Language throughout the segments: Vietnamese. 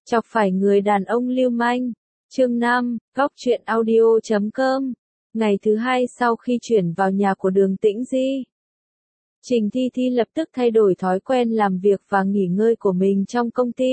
Chọc phải người đàn ông lưu manh. Chương 5, Góc truyện audio.com. Ngày thứ hai sau khi chuyển vào nhà của Đường Tĩnh Di, Trình Thi Thi lập tức thay đổi thói quen làm việc và nghỉ ngơi của mình trong công ty.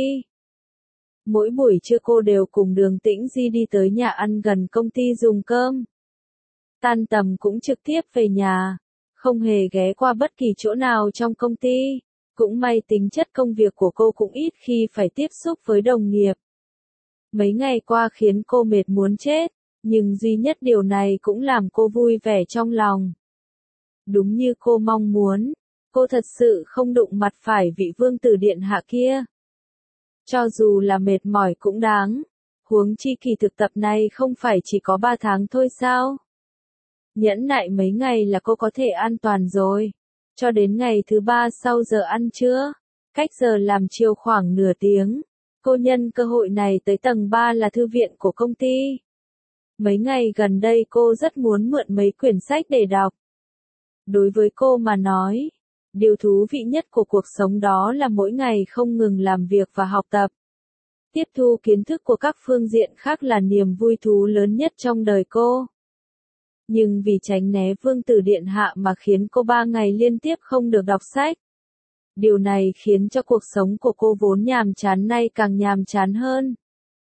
Mỗi buổi trưa cô đều cùng Đường Tĩnh Di đi tới nhà ăn gần công ty dùng cơm. Tan tầm cũng trực tiếp về nhà, không hề ghé qua bất kỳ chỗ nào trong công ty. Cũng may tính chất công việc của cô cũng ít khi phải tiếp xúc với đồng nghiệp. Mấy ngày qua khiến cô mệt muốn chết, nhưng duy nhất điều này cũng làm cô vui vẻ trong lòng. Đúng như cô mong muốn, cô thật sự không đụng mặt phải vị vương tử điện hạ kia. Cho dù là mệt mỏi cũng đáng, huống chi kỳ thực tập này không phải chỉ có 3 tháng thôi sao? Nhẫn nại mấy ngày là cô có thể an toàn rồi. Cho đến ngày thứ 3 sau giờ ăn trưa, cách giờ làm chiều khoảng nửa tiếng, cô nhân cơ hội này tới tầng 3 là thư viện của công ty. Mấy ngày gần đây cô rất muốn mượn mấy quyển sách để đọc. Đối với cô mà nói, điều thú vị nhất của cuộc sống đó là mỗi ngày không ngừng làm việc và học tập. Tiếp thu kiến thức của các phương diện khác là niềm vui thú lớn nhất trong đời cô. Nhưng vì tránh né vương tử điện hạ mà khiến cô 3 ngày liên tiếp không được đọc sách. Điều này khiến cho cuộc sống của cô vốn nhàm chán nay càng nhàm chán hơn.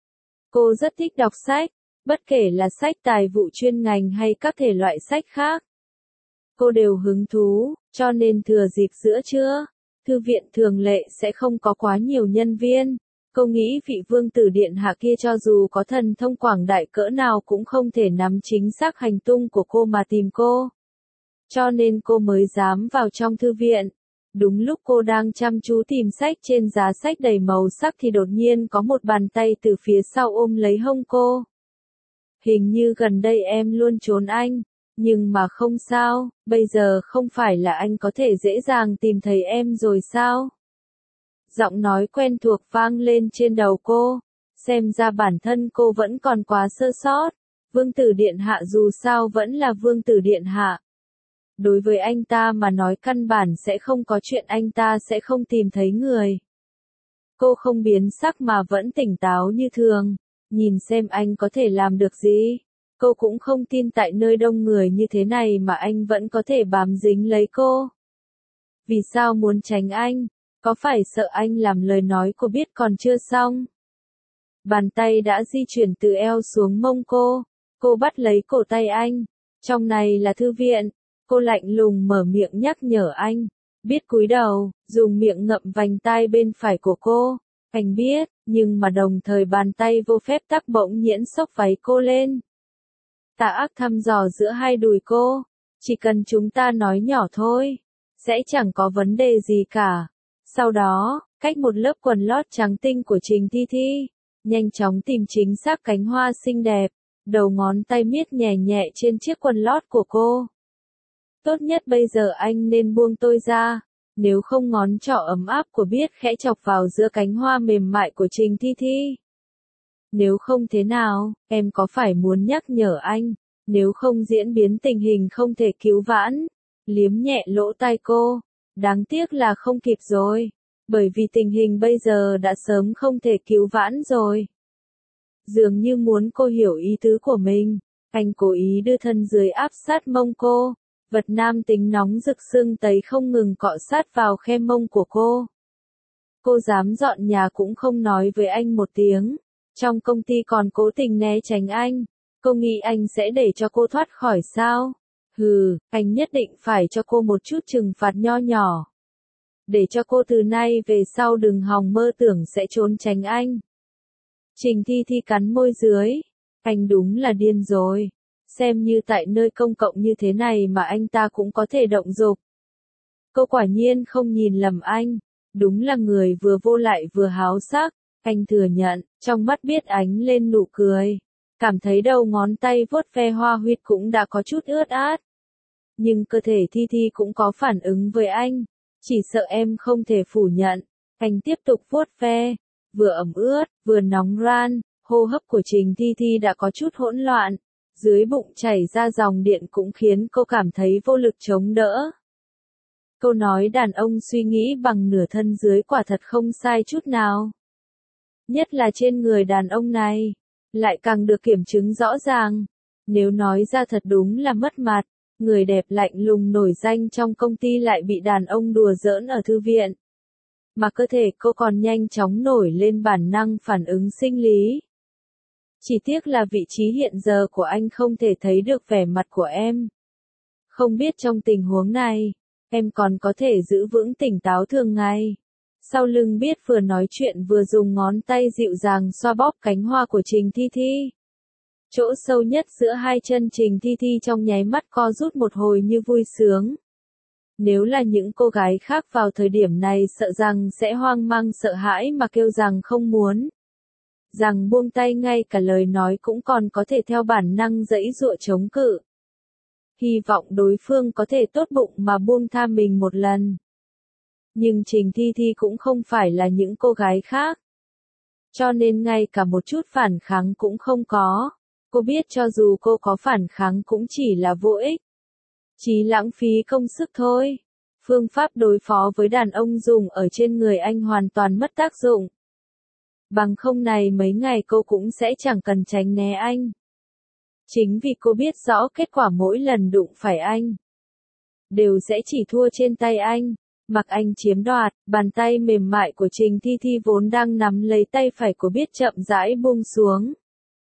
Cô rất thích đọc sách, bất kể là sách tài vụ chuyên ngành hay các thể loại sách khác. Cô đều hứng thú, cho nên thừa dịp giữa trưa, thư viện thường lệ sẽ không có quá nhiều nhân viên. Cô nghĩ vị vương tử điện hạ kia cho dù có thần thông quảng đại cỡ nào cũng không thể nắm chính xác hành tung của cô mà tìm cô. Cho nên cô mới dám vào trong thư viện. Đúng lúc cô đang chăm chú tìm sách trên giá sách đầy màu sắc thì đột nhiên có một bàn tay từ phía sau ôm lấy hông cô. Hình như gần đây em luôn trốn anh, nhưng mà không sao, bây giờ không phải là anh có thể dễ dàng tìm thấy em rồi sao? Giọng nói quen thuộc vang lên trên đầu cô, xem ra bản thân cô vẫn còn quá sơ sót. Vương tử điện hạ dù sao vẫn là vương tử điện hạ. Đối với anh ta mà nói căn bản sẽ không có chuyện anh ta sẽ không tìm thấy người. Cô không biến sắc mà vẫn tỉnh táo như thường, nhìn xem anh có thể làm được gì. Cô cũng không tin tại nơi đông người như thế này mà anh vẫn có thể bám dính lấy cô. Vì sao muốn tránh anh? Có phải sợ anh làm lời nói cô biết còn chưa xong? Bàn tay đã di chuyển từ eo xuống mông cô bắt lấy cổ tay anh. Trong này là thư viện. Cô lạnh lùng mở miệng nhắc nhở anh. Biết cúi đầu, dùng miệng ngậm vành tai bên phải của cô. Anh biết, nhưng mà đồng thời bàn tay vô phép tắc bỗng nhiễn xốc váy cô lên. Tà ác thăm dò giữa hai đùi cô. Chỉ cần chúng ta nói nhỏ thôi, sẽ chẳng có vấn đề gì cả. Sau đó, cách một lớp quần lót trắng tinh của Trình Thi Thi, nhanh chóng tìm chính xác cánh hoa xinh đẹp, đầu ngón tay miết nhẹ nhẹ trên chiếc quần lót của cô. Tốt nhất bây giờ anh nên buông tôi ra, nếu không ngón trỏ ấm áp của biết khẽ chọc vào giữa cánh hoa mềm mại của Trình Thi Thi. Nếu không thế nào, em có phải muốn nhắc nhở anh, nếu không diễn biến tình hình không thể cứu vãn. Liếm nhẹ lỗ tai cô. Đáng tiếc là không kịp rồi, bởi vì tình hình bây giờ đã sớm không thể cứu vãn rồi. Dường như muốn cô hiểu ý tứ của mình, anh cố ý đưa thân dưới áp sát mông cô, vật nam tính nóng rực sưng tấy không ngừng cọ sát vào khe mông của cô. Cô dám dọn nhà cũng không nói với anh một tiếng, trong công ty còn cố tình né tránh anh, cô nghĩ anh sẽ để cho cô thoát khỏi sao? Hừ, anh nhất định phải cho cô một chút trừng phạt nho nhỏ. Để cho cô từ nay về sau đừng hòng mơ tưởng sẽ trốn tránh anh. Trình Thi Thi cắn môi dưới. Anh đúng là điên rồi. Xem như tại nơi công cộng như thế này mà anh ta cũng có thể động dục. Cô quả nhiên không nhìn lầm anh. Đúng là người vừa vô lại vừa háo sắc. Anh thừa nhận, trong mắt biết ánh lên nụ cười. Cảm thấy đầu ngón tay vuốt ve hoa huyệt cũng đã có chút ướt át. Nhưng cơ thể Thi Thi cũng có phản ứng với anh. Chỉ sợ em không thể phủ nhận. Anh tiếp tục vuốt ve. Vừa ẩm ướt, vừa nóng ran, hô hấp của Trình Thi Thi đã có chút hỗn loạn. Dưới bụng chảy ra dòng điện cũng khiến cô cảm thấy vô lực chống đỡ. Câu nói đàn ông suy nghĩ bằng nửa thân dưới quả thật không sai chút nào. Nhất là trên người đàn ông này, lại càng được kiểm chứng rõ ràng. Nếu nói ra thật đúng là mất mặt, người đẹp lạnh lùng nổi danh trong công ty lại bị đàn ông đùa giỡn ở thư viện. Mà cơ thể cô còn nhanh chóng nổi lên bản năng phản ứng sinh lý. Chỉ tiếc là vị trí hiện giờ của anh không thể thấy được vẻ mặt của em. Không biết trong tình huống này, em còn có thể giữ vững tỉnh táo thường ngày. Sau lưng biết vừa nói chuyện vừa dùng ngón tay dịu dàng xoa bóp cánh hoa của Trình Thi Thi. Chỗ sâu nhất giữa hai chân Trình Thi Thi trong nháy mắt co rút một hồi như vui sướng. Nếu là những cô gái khác vào thời điểm này sợ rằng sẽ hoang mang sợ hãi mà kêu rằng không muốn. Rằng buông tay ngay cả lời nói cũng còn có thể theo bản năng giãy giụa chống cự. Hy vọng đối phương có thể tốt bụng mà buông tha mình một lần. Nhưng Trình Thi Thi cũng không phải là những cô gái khác. Cho nên ngay cả một chút phản kháng cũng không có. Cô biết cho dù cô có phản kháng cũng chỉ là vô ích. Chỉ lãng phí công sức thôi. Phương pháp đối phó với đàn ông dùng ở trên người anh hoàn toàn mất tác dụng. Bằng không này mấy ngày cô cũng sẽ chẳng cần tránh né anh. Chính vì cô biết rõ kết quả mỗi lần đụng phải anh đều sẽ chỉ thua trên tay anh, mặc anh chiếm đoạt. Bàn tay mềm mại của Trình Thi Thi vốn đang nắm lấy tay phải của biết chậm rãi buông xuống.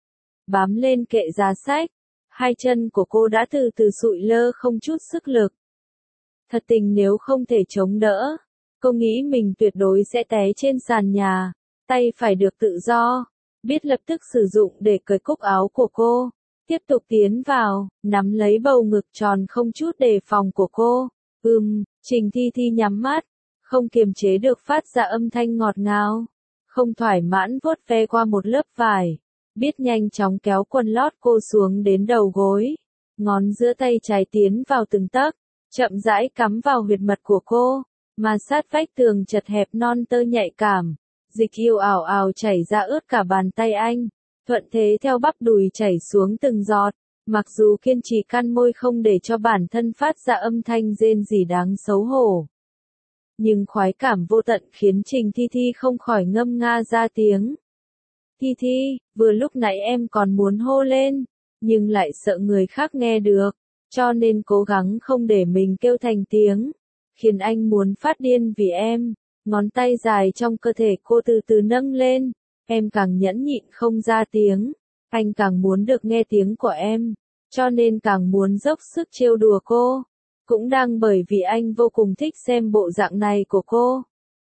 Bám lên kệ giá sách, hai chân của cô đã từ từ sụi lơ không chút sức lực. Thật tình nếu không thể chống đỡ, cô nghĩ mình tuyệt đối sẽ té trên sàn nhà, tay phải được tự do, biết lập tức sử dụng để cởi cúc áo của cô. Tiếp tục tiến vào, nắm lấy bầu ngực tròn không chút đề phòng của cô. Trình Thi Thi nhắm mắt, không kiềm chế được phát ra âm thanh ngọt ngào. Không thoải mãn vuốt ve qua một lớp vải, biết nhanh chóng kéo quần lót cô xuống đến đầu gối. Ngón giữa tay trái tiến vào từng tấc, chậm rãi cắm vào huyệt mật của cô, mà sát vách tường chật hẹp non tơ nhạy cảm. Dịch yêu ảo ảo chảy ra ướt cả bàn tay anh. Thuận thế theo bắp đùi chảy xuống từng giọt, mặc dù kiên trì căn môi không để cho bản thân phát ra âm thanh rên rỉ đáng xấu hổ. Nhưng khoái cảm vô tận khiến Trình Thi Thi không khỏi ngâm nga ra tiếng. Thi Thi, vừa lúc nãy em còn muốn hô lên, nhưng lại sợ người khác nghe được, cho nên cố gắng không để mình kêu thành tiếng, khiến anh muốn phát điên vì em. Ngón tay dài trong cơ thể cô từ từ nâng lên. Em càng nhẫn nhịn không ra tiếng, anh càng muốn được nghe tiếng của em, cho nên càng muốn dốc sức trêu đùa cô. Cũng đang bởi vì anh vô cùng thích xem bộ dạng này của cô,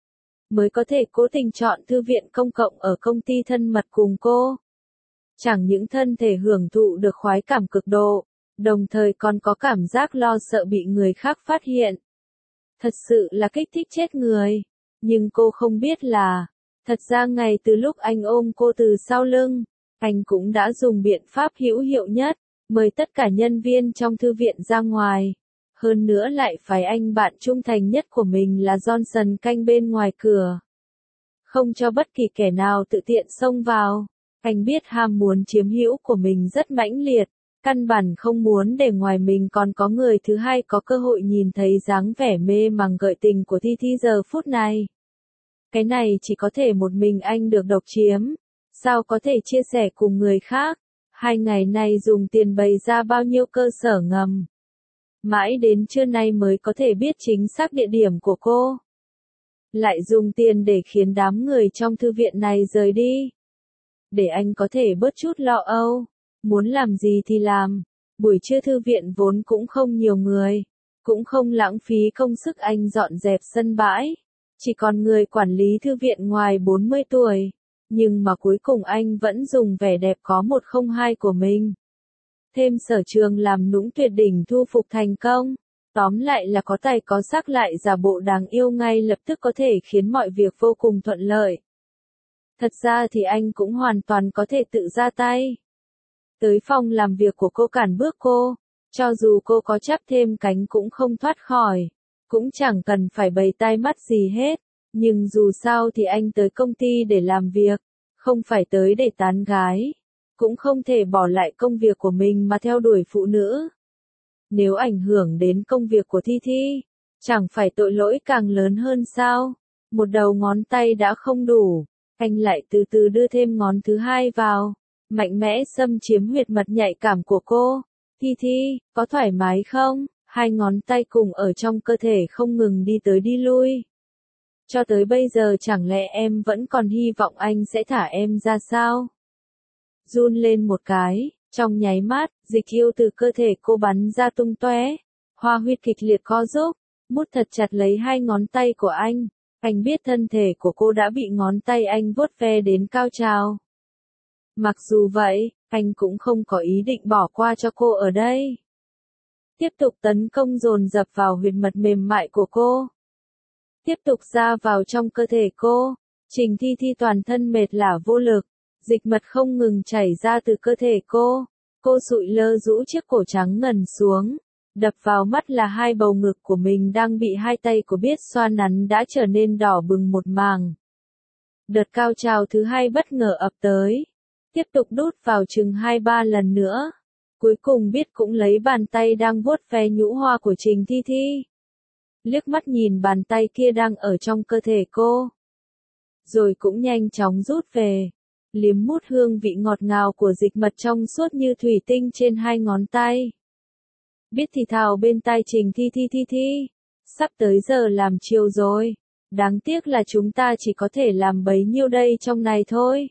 mới có thể cố tình chọn thư viện công cộng ở công ty thân mật cùng cô. Chẳng những thân thể hưởng thụ được khoái cảm cực độ, đồng thời còn có cảm giác lo sợ bị người khác phát hiện. Thật sự là kích thích chết người, nhưng cô không biết là thật ra ngay từ lúc anh ôm cô từ sau lưng, anh cũng đã dùng biện pháp hữu hiệu nhất, mời tất cả nhân viên trong thư viện ra ngoài. Hơn nữa lại phải anh bạn trung thành nhất của mình là Johnson canh bên ngoài cửa. Không cho bất kỳ kẻ nào tự tiện xông vào. Anh biết ham muốn chiếm hữu của mình rất mãnh liệt, căn bản không muốn để ngoài mình còn có người thứ hai có cơ hội nhìn thấy dáng vẻ mê màng gợi tình của Thi Thi giờ phút này. Cái này chỉ có thể một mình anh được độc chiếm, sao có thể chia sẻ cùng người khác. 2 ngày này dùng tiền bày ra bao nhiêu cơ sở ngầm. Mãi đến trưa nay mới có thể biết chính xác địa điểm của cô. Lại dùng tiền để khiến đám người trong thư viện này rời đi. Để anh có thể bớt chút lo âu, muốn làm gì thì làm. Buổi trưa thư viện vốn cũng không nhiều người, cũng không lãng phí công sức anh dọn dẹp sân bãi. Chỉ còn người quản lý thư viện ngoài 40 tuổi, nhưng mà cuối cùng anh vẫn dùng vẻ đẹp có 102 của mình. Thêm sở trường làm nũng tuyệt đỉnh thu phục thành công. Tóm lại là có tài có sắc lại giả bộ đáng yêu ngay lập tức có thể khiến mọi việc vô cùng thuận lợi. Thật ra thì anh cũng hoàn toàn có thể tự ra tay. Tới phòng làm việc của cô cản bước cô, cho dù cô có chắp thêm cánh cũng không thoát khỏi. Cũng chẳng cần phải bày tai mắt gì hết, nhưng dù sao thì anh tới công ty để làm việc, không phải tới để tán gái, cũng không thể bỏ lại công việc của mình mà theo đuổi phụ nữ. Nếu ảnh hưởng đến công việc của Thi Thi, chẳng phải tội lỗi càng lớn hơn sao? Một đầu ngón tay đã không đủ, Anh lại từ từ đưa thêm ngón thứ hai vào, mạnh mẽ xâm chiếm huyệt mật nhạy cảm của cô. Thi Thi, có thoải mái không? Hai ngón tay cùng ở trong cơ thể không ngừng đi tới đi lui. Cho tới bây giờ chẳng lẽ em vẫn còn hy vọng anh sẽ thả em ra sao? Run lên một cái, trong nháy mắt, dịch yêu từ cơ thể cô bắn ra tung tóe. Hoa huyết kịch liệt co rúm, mút thật chặt lấy hai ngón tay của anh. Anh biết thân thể của cô đã bị ngón tay anh vuốt ve đến cao trào. Mặc dù vậy, anh cũng không có ý định bỏ qua cho cô ở đây. Tiếp tục tấn công dồn dập vào huyệt mật mềm mại của cô. Tiếp tục ra vào trong cơ thể cô. Trình Thi Thi toàn thân mệt lả vô lực. Dịch mật không ngừng chảy ra từ cơ thể cô. Cô sụi lơ rũ chiếc cổ trắng ngần xuống. Đập vào mắt là hai bầu ngực của mình đang bị hai tay của biết xoa nắn đã trở nên đỏ bừng một màng. Đợt cao trào thứ hai bất ngờ ập tới. Tiếp tục đút vào chừng 2-3 lần nữa. Cuối cùng biết cũng lấy bàn tay đang vuốt ve nhũ hoa của Trình Thi Thi. Liếc mắt nhìn bàn tay kia đang ở trong cơ thể cô. Rồi cũng nhanh chóng rút về. Liếm mút hương vị ngọt ngào của dịch mật trong suốt như thủy tinh trên hai ngón tay. Biết thì thào bên tai Trình Thi Thi. Sắp tới giờ làm chiều rồi. Đáng tiếc là chúng ta chỉ có thể làm bấy nhiêu đây trong này thôi.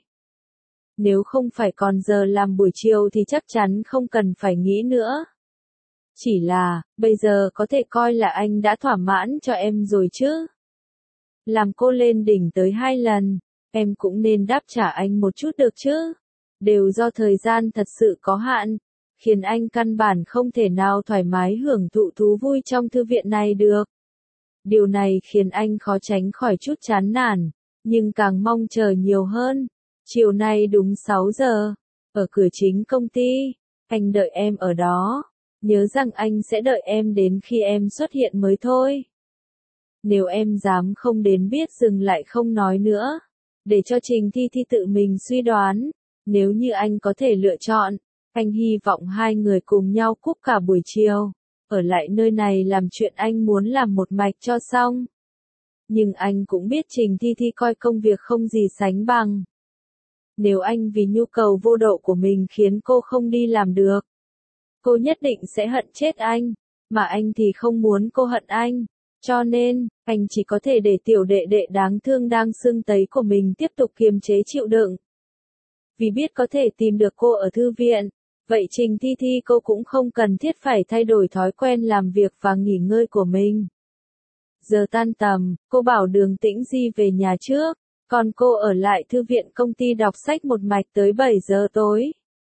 Nếu không phải còn giờ làm buổi chiều thì chắc chắn không cần phải nghĩ nữa. Chỉ là, bây giờ có thể coi là anh đã thỏa mãn cho em rồi chứ. Làm cô lên đỉnh tới 2 lần, em cũng nên đáp trả anh một chút được chứ. Đều do thời gian thật sự có hạn, khiến anh căn bản không thể nào thoải mái hưởng thụ thú vui trong thư viện này được. Điều này khiến anh khó tránh khỏi chút chán nản, nhưng càng mong chờ nhiều hơn. Chiều nay đúng 6 giờ, ở cửa chính công ty, anh đợi em ở đó. Nhớ rằng anh sẽ đợi em đến khi em xuất hiện mới thôi. Nếu em dám không đến biết dừng lại không nói nữa. Để cho Trình Thi Thi tự mình suy đoán. Nếu như anh có thể lựa chọn, anh hy vọng hai người cùng nhau cúp cả buổi chiều. Ở lại nơi này làm chuyện anh muốn làm một mạch cho xong. Nhưng anh cũng biết Trình Thi Thi coi công việc không gì sánh bằng. Nếu anh vì nhu cầu vô độ của mình khiến cô không đi làm được, cô nhất định sẽ hận chết anh, mà anh thì không muốn cô hận anh. Cho nên, anh chỉ có thể để tiểu đệ đệ đáng thương đang sưng tấy của mình tiếp tục kiềm chế chịu đựng. Vì biết có thể tìm được cô ở thư viện, vậy Trình Thi Thi cô cũng không cần thiết phải thay đổi thói quen làm việc và nghỉ ngơi của mình. Giờ tan tầm, cô bảo Đường Tĩnh Di về nhà trước, còn cô ở lại thư viện công ty đọc sách một mạch tới 7 giờ tối.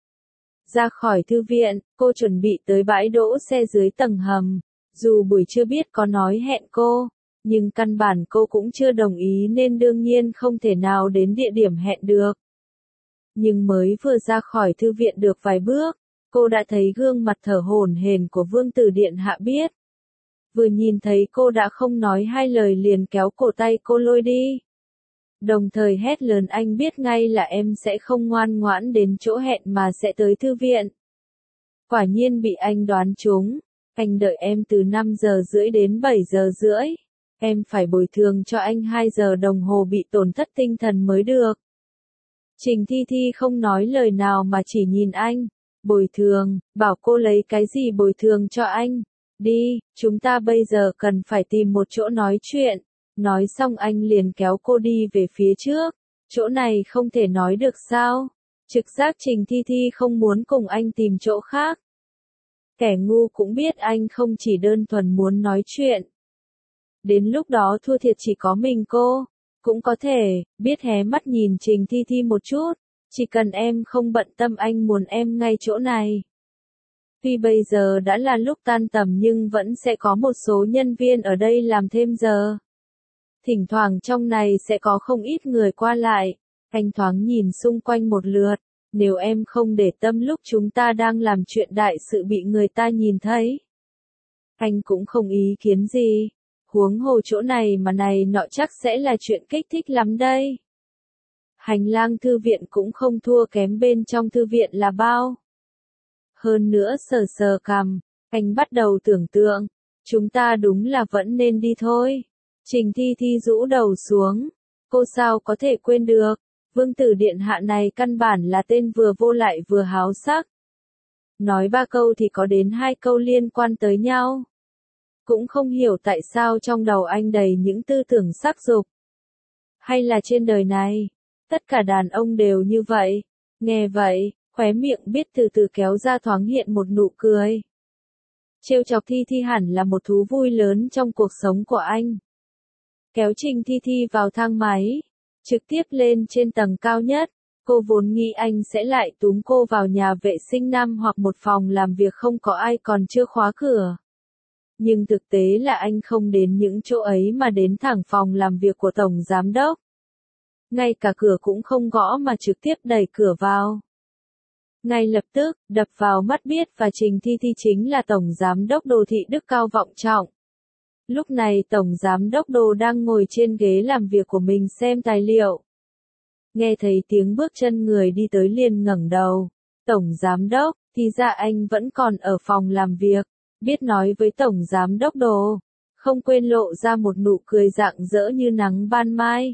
Ra khỏi thư viện, cô chuẩn bị tới bãi đỗ xe dưới tầng hầm. Dù buổi trưa biết có nói hẹn cô, nhưng căn bản cô cũng chưa đồng ý nên đương nhiên không thể nào đến địa điểm hẹn được. Nhưng mới vừa ra khỏi thư viện được vài bước, cô đã thấy gương mặt thở hổn hển của Vương Tử Điện Hạ Biết. Vừa nhìn thấy cô đã không nói hai lời liền kéo cổ tay cô lôi đi. Đồng thời hét lớn anh biết ngay là em sẽ không ngoan ngoãn đến chỗ hẹn mà sẽ tới thư viện. Quả nhiên bị anh đoán trúng. Anh đợi em từ 5 giờ rưỡi đến 7 giờ rưỡi. Em phải bồi thường cho anh 2 giờ đồng hồ bị tổn thất tinh thần mới được. Trình Thi Thi không nói lời nào mà chỉ nhìn anh. Bồi thường, bảo cô lấy cái gì bồi thường cho anh. Đi, chúng ta bây giờ cần phải tìm một chỗ nói chuyện. Nói xong anh liền kéo cô đi về phía trước. Chỗ này không thể nói được sao? Trực giác Trình Thi Thi không muốn cùng anh tìm chỗ khác. Kẻ ngu cũng biết anh không chỉ đơn thuần muốn nói chuyện. Đến lúc đó thua thiệt chỉ có mình cô. Cũng có thể, biết hé mắt nhìn Trình Thi Thi một chút. Chỉ cần em không bận tâm anh muốn em ngay chỗ này. Tuy bây giờ đã là lúc tan tầm nhưng vẫn sẽ có một số nhân viên ở đây làm thêm giờ. Thỉnh thoảng trong này sẽ có không ít người qua lại. Anh thoáng nhìn xung quanh một lượt. Nếu em không để tâm lúc chúng ta đang làm chuyện đại sự bị người ta nhìn thấy. Anh cũng không ý kiến gì. Huống hồ chỗ này mà này nọ chắc sẽ là chuyện kích thích lắm đây. Hành lang thư viện cũng không thua kém bên trong thư viện là bao. Hơn nữa sờ sờ cằm, anh bắt đầu tưởng tượng. Chúng ta đúng là vẫn nên đi thôi. Trình Thi Thi rũ đầu xuống. Cô sao có thể quên được. Vương tử điện hạ này căn bản là tên vừa vô lại vừa háo sắc. Nói 3 câu thì có đến 2 câu liên quan tới nhau. Cũng không hiểu tại sao trong đầu anh đầy những tư tưởng sắc dục. Hay là trên đời này, tất cả đàn ông đều như vậy. Nghe vậy, khóe miệng biết từ từ kéo ra thoáng hiện một nụ cười. Trêu chọc Thi Thi hẳn là một thú vui lớn trong cuộc sống của anh. Kéo Trình Thi Thi vào thang máy, trực tiếp lên trên tầng cao nhất. Cô vốn nghĩ anh sẽ lại túm cô vào nhà vệ sinh nam hoặc một phòng làm việc không có ai còn chưa khóa cửa. Nhưng thực tế là anh không đến những chỗ ấy mà đến thẳng phòng làm việc của Tổng Giám Đốc. Ngay cả cửa cũng không gõ mà trực tiếp đẩy cửa vào. Ngay lập tức, đập vào mắt biết và Trình Thi Thi chính là Tổng Giám Đốc Đồ Thị Đức Cao Vọng Trọng. Lúc này Tổng Giám Đốc Đồ đang ngồi trên ghế làm việc của mình xem tài liệu. Nghe thấy tiếng bước chân người đi tới liền ngẩng đầu. Tổng Giám Đốc, thì ra anh vẫn còn ở phòng làm việc. Biết nói với Tổng Giám Đốc Đồ. Không quên lộ ra một nụ cười rạng rỡ như nắng ban mai.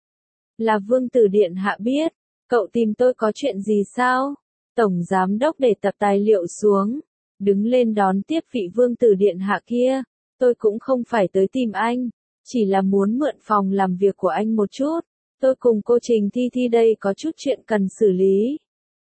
Là Vương tử điện hạ biết. Cậu tìm tôi có chuyện gì sao? Tổng Giám Đốc để tập tài liệu xuống. Đứng lên đón tiếp vị Vương tử điện hạ kia. Tôi cũng không phải tới tìm anh. Chỉ là muốn mượn phòng làm việc của anh một chút. Tôi cùng cô Trình Thi Thi đây có chút chuyện cần xử lý.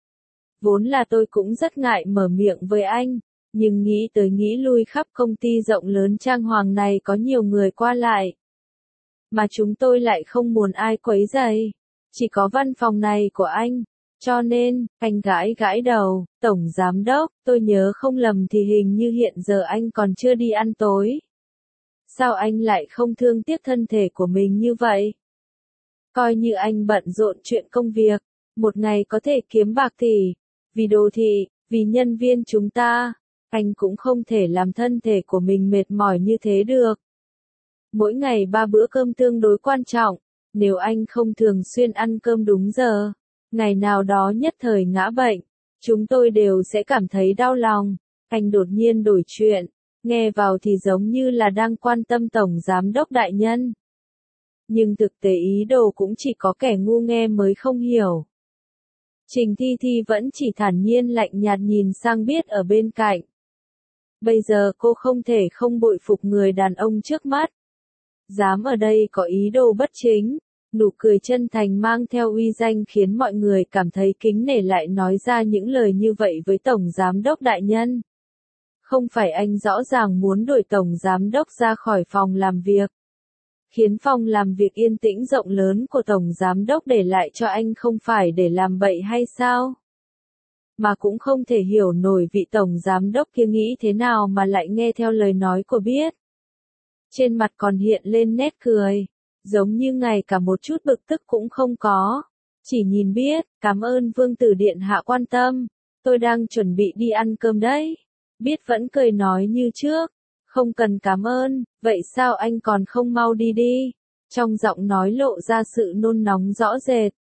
Vốn là tôi cũng rất ngại mở miệng với anh. Nhưng nghĩ tới nghĩ lui khắp công ty rộng lớn trang hoàng này có nhiều người qua lại. Mà chúng tôi lại không muốn ai quấy rầy. Chỉ có văn phòng này của anh. Cho nên, anh gãi gãi đầu, Tổng Giám Đốc, tôi nhớ không lầm thì hình như hiện giờ anh còn chưa đi ăn tối. Sao anh lại không thương tiếc thân thể của mình như vậy? Coi như anh bận rộn chuyện công việc, một ngày có thể kiếm bạc thì, vì Đồ Thị, vì nhân viên chúng ta, anh cũng không thể làm thân thể của mình mệt mỏi như thế được. Mỗi ngày 3 bữa cơm tương đối quan trọng, nếu anh không thường xuyên ăn cơm đúng giờ, ngày nào đó nhất thời ngã bệnh, chúng tôi đều sẽ cảm thấy đau lòng. Anh đột nhiên đổi chuyện, nghe vào thì giống như là đang quan tâm Tổng Giám Đốc đại nhân. Nhưng thực tế ý đồ cũng chỉ có kẻ ngu nghe mới không hiểu. Trình Thi Thi vẫn chỉ thản nhiên lạnh nhạt nhìn sang biết ở bên cạnh. Bây giờ cô không thể không bội phục người đàn ông trước mắt. Dám ở đây có ý đồ bất chính, nụ cười chân thành mang theo uy danh khiến mọi người cảm thấy kính nể lại nói ra những lời như vậy với Tổng Giám Đốc đại nhân. Không phải anh rõ ràng muốn đuổi Tổng Giám Đốc ra khỏi phòng làm việc. Khiến phòng làm việc yên tĩnh rộng lớn của Tổng Giám Đốc để lại cho anh không phải để làm bậy hay sao? Mà cũng không thể hiểu nổi vị Tổng Giám Đốc kia nghĩ thế nào mà lại nghe theo lời nói của biết. Trên mặt còn hiện lên nét cười, giống như ngay cả một chút bực tức cũng không có. Chỉ nhìn biết, cảm ơn Vương tử điện hạ quan tâm, tôi đang chuẩn bị đi ăn cơm đấy. Biết vẫn cười nói như trước. Không cần cảm ơn, vậy sao anh còn không mau đi đi? Trong giọng nói lộ ra sự nôn nóng rõ rệt.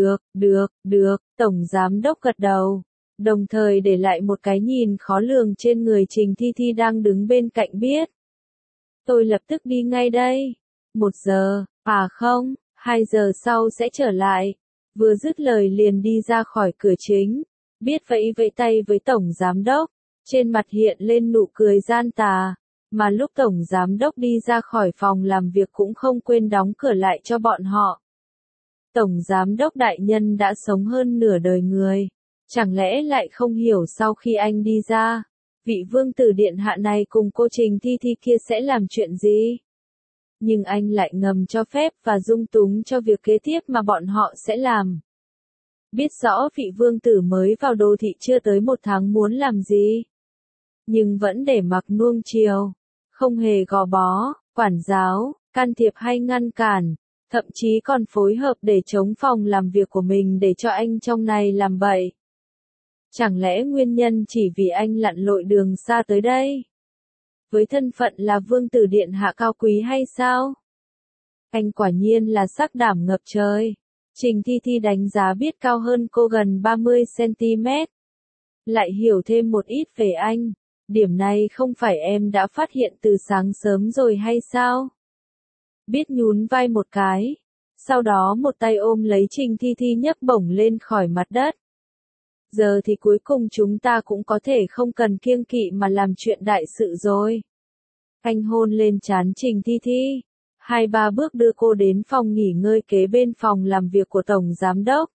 Được, Tổng Giám Đốc gật đầu. Đồng thời để lại một cái nhìn khó lường trên người Trình Thi Thi đang đứng bên cạnh biết. Tôi lập tức đi ngay đây. 1 giờ, không, 2 giờ sau sẽ trở lại. Vừa dứt lời liền đi ra khỏi cửa chính. Biết vẫy vẫy tay với Tổng Giám Đốc. Trên mặt hiện lên nụ cười gian tà. Mà lúc Tổng Giám Đốc đi ra khỏi phòng làm việc cũng không quên đóng cửa lại cho bọn họ. Tổng Giám Đốc đại nhân đã sống hơn nửa đời người. Chẳng lẽ lại không hiểu sau khi anh đi ra, vị Vương tử điện hạ này cùng cô Trình Thi Thi kia sẽ làm chuyện gì? Nhưng anh lại ngầm cho phép và dung túng cho việc kế tiếp mà bọn họ sẽ làm. Biết rõ vị Vương tử mới vào Đô Thị chưa tới 1 tháng muốn làm gì. Nhưng vẫn để mặc nuông chiều. Không hề gò bó, quản giáo, can thiệp hay ngăn cản, thậm chí còn phối hợp để chống phòng làm việc của mình để cho anh trong này làm bậy. Chẳng lẽ nguyên nhân chỉ vì anh lặn lội đường xa tới đây? Với thân phận là Vương tử điện hạ cao quý hay sao? Anh quả nhiên là sắc đảm ngập trời. Trình Thi Thi đánh giá biết cao hơn cô gần 30cm. Lại hiểu thêm một ít về anh. Điểm này không phải em đã phát hiện từ sáng sớm rồi hay sao? Biết nhún vai một cái. sau đó một tay ôm lấy Trình Thi Thi nhấc bổng lên khỏi mặt đất. Giờ thì cuối cùng chúng ta cũng có thể không cần kiêng kỵ mà làm chuyện đại sự rồi. Anh hôn lên trán Trình Thi Thi. 2-3 bước đưa cô đến phòng nghỉ ngơi kế bên phòng làm việc của Tổng Giám Đốc.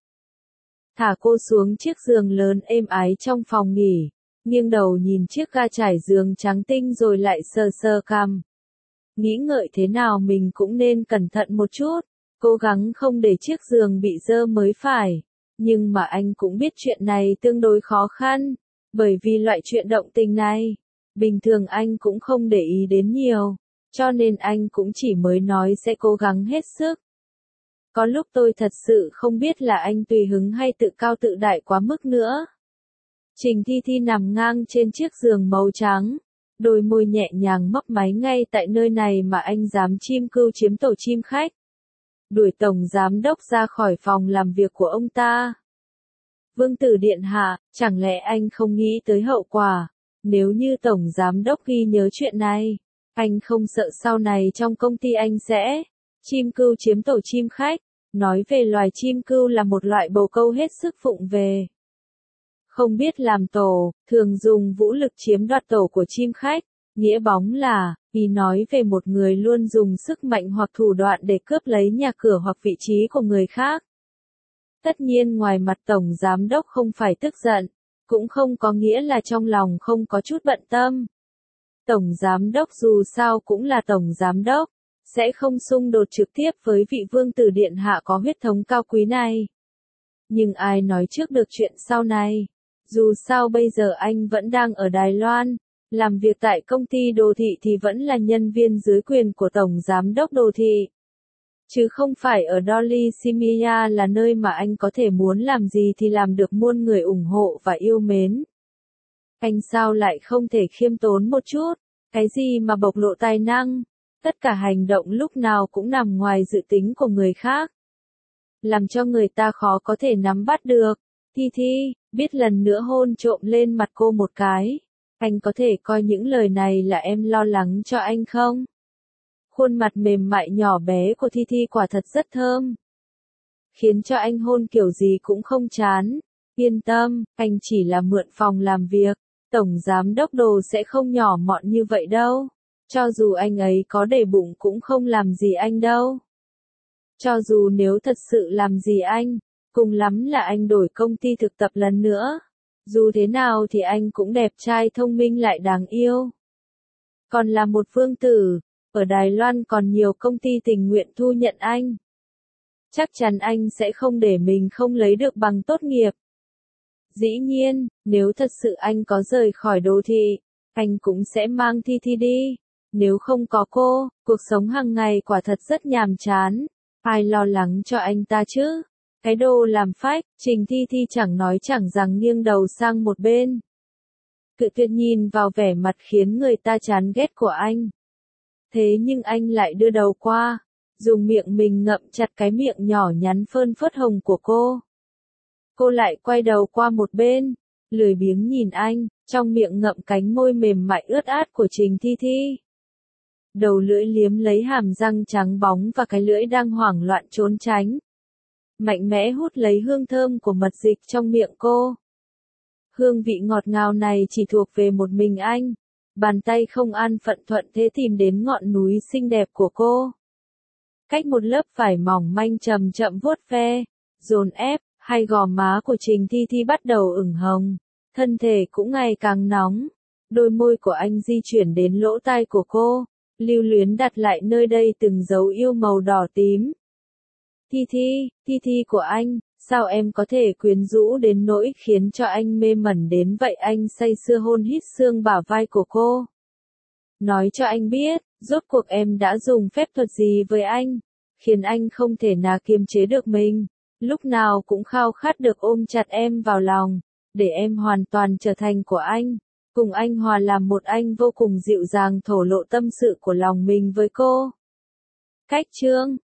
Thả cô xuống chiếc giường lớn êm ái trong phòng nghỉ, nghiêng đầu nhìn chiếc ga trải giường trắng tinh rồi lại sờ sờ cằm. Nghĩ ngợi thế nào mình cũng nên cẩn thận một chút, cố gắng không để chiếc giường bị dơ mới phải. Nhưng mà anh cũng biết chuyện này tương đối khó khăn, bởi vì loại chuyện động tình này, bình thường anh cũng không để ý đến nhiều, cho nên anh cũng chỉ mới nói sẽ cố gắng hết sức. Có lúc tôi thật sự không biết là anh tùy hứng hay tự cao tự đại quá mức nữa. Trình Thi Thi nằm ngang trên chiếc giường màu trắng, đôi môi nhẹ nhàng mấp máy ngay tại nơi này mà anh dám chim cưu chiếm tổ chim khách. Đuổi Tổng Giám Đốc ra khỏi phòng làm việc của ông ta. Vương tử điện hạ, chẳng lẽ anh không nghĩ tới hậu quả, nếu như Tổng Giám Đốc ghi nhớ chuyện này, anh không sợ sau này trong công ty anh sẽ chim cưu chiếm tổ chim khách. Nói về loài chim cưu là một loại bồ câu hết sức vụng về. Không biết làm tổ, thường dùng vũ lực chiếm đoạt tổ của chim khách. Nghĩa bóng là, ý nói về một người luôn dùng sức mạnh hoặc thủ đoạn để cướp lấy nhà cửa hoặc vị trí của người khác. Tất nhiên ngoài mặt Tổng Giám Đốc không phải tức giận, cũng không có nghĩa là trong lòng không có chút bận tâm. Tổng Giám Đốc dù sao cũng là Tổng Giám Đốc, sẽ không xung đột trực tiếp với vị vương tử điện hạ có huyết thống cao quý này. Nhưng ai nói trước được chuyện sau này? Dù sao bây giờ anh vẫn đang ở Đài Loan, làm việc tại công ty đô thị thì vẫn là nhân viên dưới quyền của Tổng Giám Đốc đô thị. Chứ không phải ở Dolly Simia là nơi mà anh có thể muốn làm gì thì làm được muôn người ủng hộ và yêu mến. Anh sao lại không thể khiêm tốn một chút, cái gì mà bộc lộ tài năng, tất cả hành động lúc nào cũng nằm ngoài dự tính của người khác. Làm cho người ta khó có thể nắm bắt được. Thi Thi, biết lần nữa hôn trộm lên mặt cô một cái. Anh có thể coi những lời này là em lo lắng cho anh không? Khuôn mặt mềm mại nhỏ bé của Thi Thi quả thật rất thơm. Khiến cho anh hôn kiểu gì cũng không chán. Yên tâm, anh chỉ là mượn phòng làm việc. Tổng Giám Đốc đồ sẽ không nhỏ mọn như vậy đâu. Cho dù anh ấy có để bụng cũng không làm gì anh đâu. Cho dù nếu thật sự làm gì anh, cùng lắm là anh đổi công ty thực tập lần nữa. Dù thế nào thì anh cũng đẹp trai thông minh lại đáng yêu. Còn là một vương tử, ở Đài Loan còn nhiều công ty tình nguyện thu nhận anh. Chắc chắn anh sẽ không để mình không lấy được bằng tốt nghiệp. Dĩ nhiên, nếu thật sự anh có rời khỏi đô thị, anh cũng sẽ mang Thi Thi đi. Nếu không có cô, cuộc sống hàng ngày quả thật rất nhàm chán. Ai lo lắng cho anh ta chứ? Cái đồ làm phách, Trình Thi Thi chẳng nói chẳng rằng nghiêng đầu sang một bên. Cự tuyệt nhìn vào vẻ mặt khiến người ta chán ghét của anh. Thế nhưng anh lại đưa đầu qua, dùng miệng mình ngậm chặt cái miệng nhỏ nhắn phơn phớt hồng của cô. Cô lại quay đầu qua một bên, lười biếng nhìn anh, trong miệng ngậm cánh môi mềm mại ướt át của Trình Thi Thi. Đầu lưỡi liếm lấy hàm răng trắng bóng và cái lưỡi đang hoảng loạn trốn tránh. Mạnh mẽ hút lấy hương thơm của mật dịch trong miệng cô. Hương vị ngọt ngào này chỉ thuộc về một mình anh. Bàn tay không an phận thuận thế tìm đến ngọn núi xinh đẹp của cô. Cách một lớp vải mỏng manh chậm chậm vuốt ve, dồn ép, hai gò má của Trình Thi Thi bắt đầu ửng hồng. Thân thể cũng ngày càng nóng. Đôi môi của anh di chuyển đến lỗ tai của cô, lưu luyến đặt lại nơi đây từng dấu yêu màu đỏ tím. Thi Thi của anh, sao em có thể quyến rũ đến nỗi khiến cho anh mê mẩn đến vậy? Anh say sưa hôn hít xương bả vai của cô. Nói cho anh biết, rốt cuộc em đã dùng phép thuật gì với anh, khiến anh không thể nào kiềm chế được mình, lúc nào cũng khao khát được ôm chặt em vào lòng, để em hoàn toàn trở thành của anh, cùng anh hòa làm một. Anh vô cùng dịu dàng thổ lộ tâm sự của lòng mình với cô. Cách chương